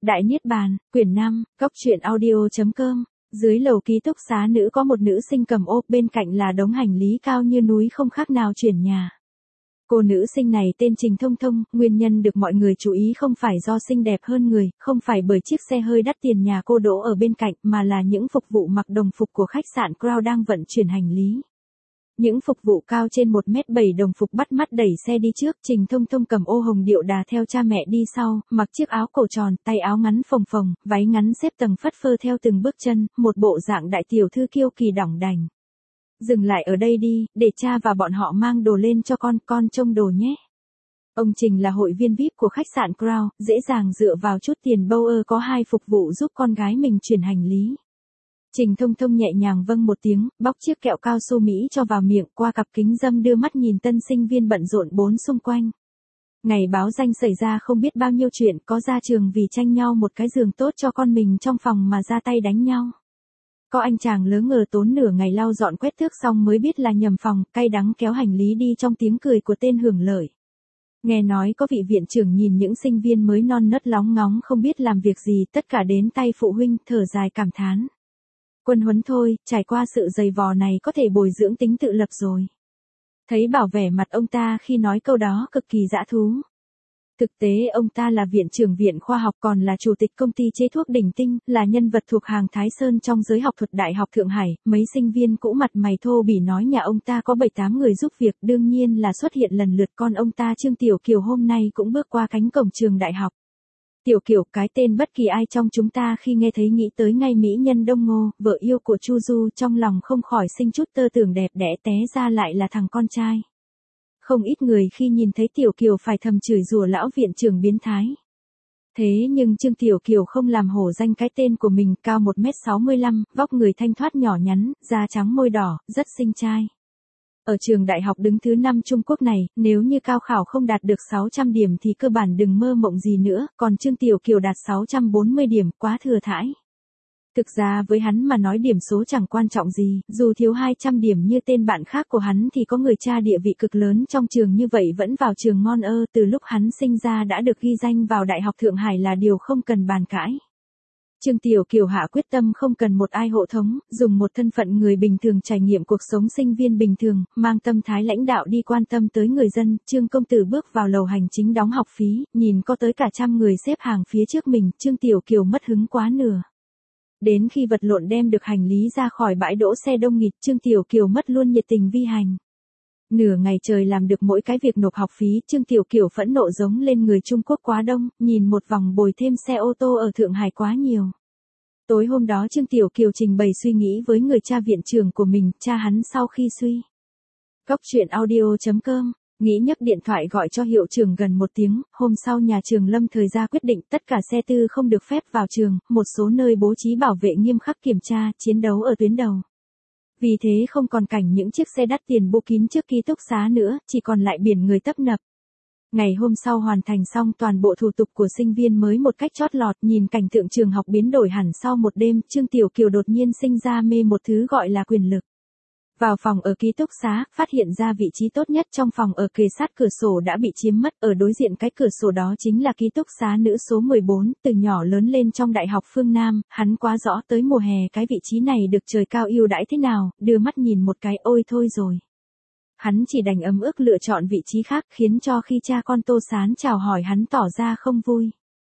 Đại Niết Bàn, quyển 5, Cóc truyện audio.com. Dưới lầu ký túc xá nữ có một nữ sinh cầm ô, bên cạnh là đống hành lý cao như núi không khác nào chuyển nhà. Cô nữ sinh này tên Trình Thông Thông, nguyên nhân được mọi người chú ý không phải do xinh đẹp hơn người, không phải bởi chiếc xe hơi đắt tiền nhà cô đỗ ở bên cạnh, mà là những phục vụ mặc đồng phục của khách sạn Crown đang vận chuyển hành lý. Những phục vụ cao trên 1m7 đồng phục bắt mắt đẩy xe đi trước, Trình Thông Thông cầm ô hồng điệu đà theo cha mẹ đi sau, mặc chiếc áo cổ tròn, tay áo ngắn phồng phồng, váy ngắn xếp tầng phất phơ theo từng bước chân, một bộ dạng đại tiểu thư kiêu kỳ đỏng đành. Dừng lại ở đây đi, để cha và bọn họ mang đồ lên cho con trông đồ nhé. Ông Trình là hội viên VIP của khách sạn Crown, dễ dàng dựa vào chút tiền bâu có hai phục vụ giúp con gái mình chuyển hành lý. Trình Thông Thông nhẹ nhàng vâng một tiếng, bóc chiếc kẹo cao su Mỹ cho vào miệng, qua cặp kính râm đưa mắt nhìn tân sinh viên bận rộn bốn xung quanh. Ngày báo danh xảy ra không biết bao nhiêu chuyện, có ra trường vì tranh nhau một cái giường tốt cho con mình trong phòng mà ra tay đánh nhau. Có anh chàng lớ ngờ tốn nửa ngày lau dọn quét thước xong mới biết là nhầm phòng, cay đắng kéo hành lý đi trong tiếng cười của tên hưởng lợi. Nghe nói có vị viện trưởng nhìn những sinh viên mới non nớt lóng ngóng không biết làm việc gì, tất cả đến tay phụ huynh, thở dài cảm thán. Quân huấn thôi, trải qua sự dày vò này có thể bồi dưỡng tính tự lập rồi. Thấy bảo vẻ mặt ông ta khi nói câu đó cực kỳ dã thú. Thực tế ông ta là viện trưởng viện khoa học, còn là chủ tịch công ty chế thuốc Đỉnh Tinh, là nhân vật thuộc hàng Thái Sơn trong giới học thuật Đại học Thượng Hải. Mấy sinh viên cũ mặt mày thô bỉ nói nhà ông ta có 7-8 người giúp việc, đương nhiên là xuất hiện lần lượt. Con ông ta Trương Tiểu Kiều hôm nay cũng bước qua cánh cổng trường đại học. Tiểu Kiều, cái tên bất kỳ ai trong chúng ta khi nghe thấy nghĩ tới ngay mỹ nhân Đông Ngô, vợ yêu của Chu Du, trong lòng không khỏi sinh chút tơ tưởng đẹp đẽ, té ra lại là thằng con trai. Không ít người khi nhìn thấy Tiểu Kiều phải thầm chửi rủa lão viện trưởng biến thái. Thế nhưng Trương Tiểu Kiều không làm hổ danh cái tên của mình, cao 1m65, vóc người thanh thoát nhỏ nhắn, da trắng môi đỏ, rất xinh trai. Ở trường đại học đứng thứ 5 Trung Quốc này, nếu như cao khảo không đạt được 600 điểm thì cơ bản đừng mơ mộng gì nữa, còn Trương Tiểu Kiều đạt 640 điểm, quá thừa thãi. Thực ra với hắn mà nói điểm số chẳng quan trọng gì, dù thiếu 200 điểm như tên bạn khác của hắn thì có người cha địa vị cực lớn trong trường như vậy vẫn vào trường ngon từ lúc hắn sinh ra đã được ghi danh vào Đại học Thượng Hải là điều không cần bàn cãi. Trương Tiểu Kiều hạ quyết tâm không cần một ai hộ thống, dùng một thân phận người bình thường trải nghiệm cuộc sống sinh viên bình thường, mang tâm thái lãnh đạo đi quan tâm tới người dân. Trương công tử bước vào lầu hành chính đóng học phí, nhìn có tới cả trăm người xếp hàng phía trước mình, Trương Tiểu Kiều mất hứng quá nửa. Đến khi vật lộn đem được hành lý ra khỏi bãi đỗ xe đông nghịt, Trương Tiểu Kiều mất luôn nhiệt tình vi hành. Nửa ngày trời làm được mỗi cái việc nộp học phí, Trương Tiểu Kiều phẫn nộ giống lên người Trung Quốc quá đông, nhìn một vòng bồi thêm xe ô tô ở Thượng Hải quá nhiều. Tối hôm đó Trương Tiểu Kiều trình bày suy nghĩ với người cha viện trưởng của mình, cha hắn sau khi suy. Cóc truyện audio.com, nghĩ nhấc điện thoại gọi cho hiệu trưởng gần một tiếng, hôm sau nhà trường lâm thời ra quyết định tất cả xe tư không được phép vào trường, một số nơi bố trí bảo vệ nghiêm khắc kiểm tra, chiến đấu ở tuyến đầu. Vì thế không còn cảnh những chiếc xe đắt tiền bô kín trước ký túc xá nữa, chỉ còn lại biển người tấp nập. Ngày hôm sau hoàn thành xong toàn bộ thủ tục của sinh viên mới một cách chót lọt, nhìn cảnh tượng trường học biến đổi hẳn sau một đêm, Trương Tiểu Kiều đột nhiên sinh ra mê một thứ gọi là quyền lực. Vào phòng ở ký túc xá, phát hiện ra vị trí tốt nhất trong phòng ở kề sát cửa sổ đã bị chiếm mất, ở đối diện cái cửa sổ đó chính là ký túc xá nữ số 14, từ nhỏ lớn lên trong Đại học Phương Nam, hắn quá rõ tới mùa hè cái vị trí này được trời cao ưu đãi thế nào, đưa mắt nhìn một cái ôi thôi rồi. Hắn chỉ đành ấm ức lựa chọn vị trí khác, khiến cho khi cha con Tô Sán chào hỏi hắn tỏ ra không vui.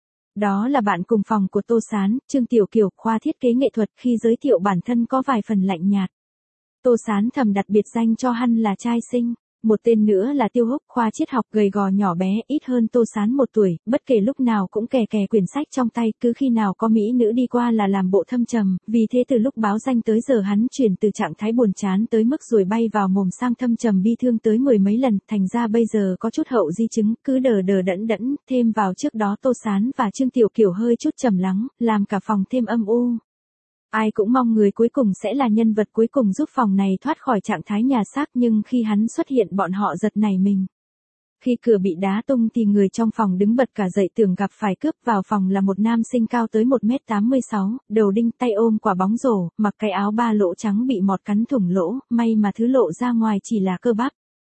Đó là bạn cùng phòng của Tô Sán, Trương Tiểu Kiều, khoa thiết kế nghệ thuật, khi giới thiệu bản thân có vài phần lạnh nhạt. Tô Sán thầm đặt biệt danh cho hắn là trai xinh. Một tên nữa là Tiêu Húc, khoa triết học, gầy gò nhỏ bé, ít hơn Tô Sán 1 tuổi, bất kể lúc nào cũng kè quyển sách trong tay, cứ khi nào có mỹ nữ đi qua là làm bộ thâm trầm, vì thế từ lúc báo danh tới giờ hắn chuyển từ trạng thái buồn chán tới mức ruồi bay vào mồm sang thâm trầm bi thương tới 10 mấy lần, thành ra bây giờ có chút hậu di chứng, cứ đờ đẫn, thêm vào trước đó Tô Sán và Trương Tiểu Kiều hơi chút trầm lắng, làm cả phòng thêm âm u. Ai cũng mong người cuối cùng sẽ là nhân vật cuối cùng giúp phòng này thoát khỏi trạng thái nhà xác, nhưng khi hắn xuất hiện bọn họ giật nảy mình. Khi cửa bị đá tung thì người trong phòng đứng bật cả dậy tưởng gặp phải cướp. Vào phòng là một nam sinh cao tới 1m86, đầu đinh, tay ôm quả bóng rổ, mặc cái áo 3 lỗ trắng bị mọt cắn thủng lỗ, may mà thứ lộ ra ngoài chỉ là cơ bắp.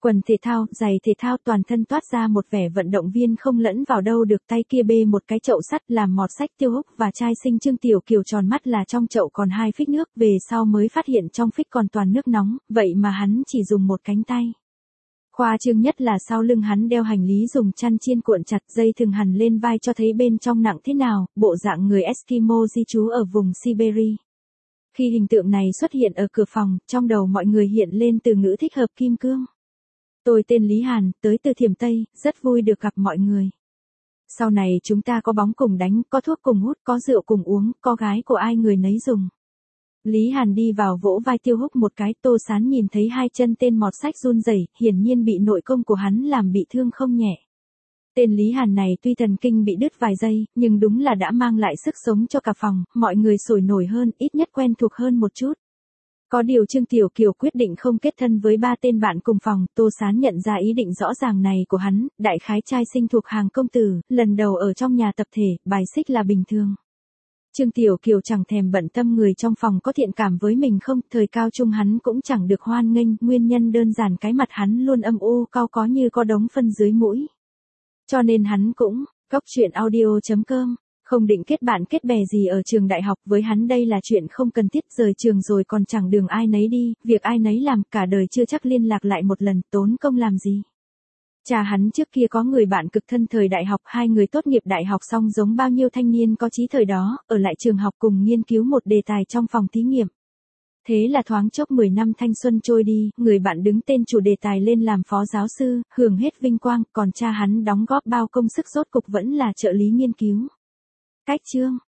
Quần thể thao, giày thể thao, toàn thân toát ra một vẻ vận động viên không lẫn vào đâu được, tay kia bê một cái chậu sắt làm mọt sách Tiêu Húc và trai sinh Trương Tiểu Kiều tròn mắt là trong chậu còn 2 phích nước, về sau mới phát hiện trong phích còn toàn nước nóng, vậy mà hắn chỉ dùng một cánh tay. Khoa trương nhất là sau lưng hắn đeo hành lý dùng chăn chiên cuộn chặt, dây thừng hằn lên vai cho thấy bên trong nặng thế nào, bộ dạng người Eskimo di trú ở vùng Siberia. Khi hình tượng này xuất hiện ở cửa phòng, trong đầu mọi người hiện lên từ ngữ thích hợp kim cương. Tôi tên Lý Hàn, tới từ Thiểm Tây, rất vui được gặp mọi người. Sau này chúng ta có bóng cùng đánh, có thuốc cùng hút, có rượu cùng uống, có gái của ai người nấy dùng. Lý Hàn đi vào vỗ vai Tiêu Húc một cái, Tô Sán nhìn thấy 2 chân tên mọt sách run rẩy, hiển nhiên bị nội công của hắn làm bị thương không nhẹ. Tên Lý Hàn này tuy thần kinh bị đứt vài giây, nhưng đúng là đã mang lại sức sống cho cả phòng, mọi người sôi nổi hơn, ít nhất quen thuộc hơn một chút. Có điều Trương Tiểu Kiều quyết định không kết thân với 3 tên bạn cùng phòng, Tô Sán nhận ra ý định rõ ràng này của hắn, đại khái trai sinh thuộc hàng công tử, lần đầu ở trong nhà tập thể, bài xích là bình thường. Trương Tiểu Kiều chẳng thèm bận tâm người trong phòng có thiện cảm với mình không, thời cao trung hắn cũng chẳng được hoan nghênh, nguyên nhân đơn giản cái mặt hắn luôn âm u cau có như có đống phân dưới mũi. Cho nên hắn cũng, coctruyện.audio.com, không định kết bạn kết bè gì ở trường đại học, với hắn đây là chuyện không cần thiết, rời trường rồi còn chẳng đường ai nấy đi, việc ai nấy làm, cả đời chưa chắc liên lạc lại một lần, tốn công làm gì. Cha hắn trước kia có người bạn cực thân thời đại học, 2 người tốt nghiệp đại học xong giống bao nhiêu thanh niên có chí thời đó, ở lại trường học cùng nghiên cứu một đề tài trong phòng thí nghiệm. Thế là thoáng chốc 10 năm thanh xuân trôi đi, người bạn đứng tên chủ đề tài lên làm phó giáo sư, hưởng hết vinh quang, còn cha hắn đóng góp bao công sức rốt cục vẫn là trợ lý nghiên cứu. Cách chương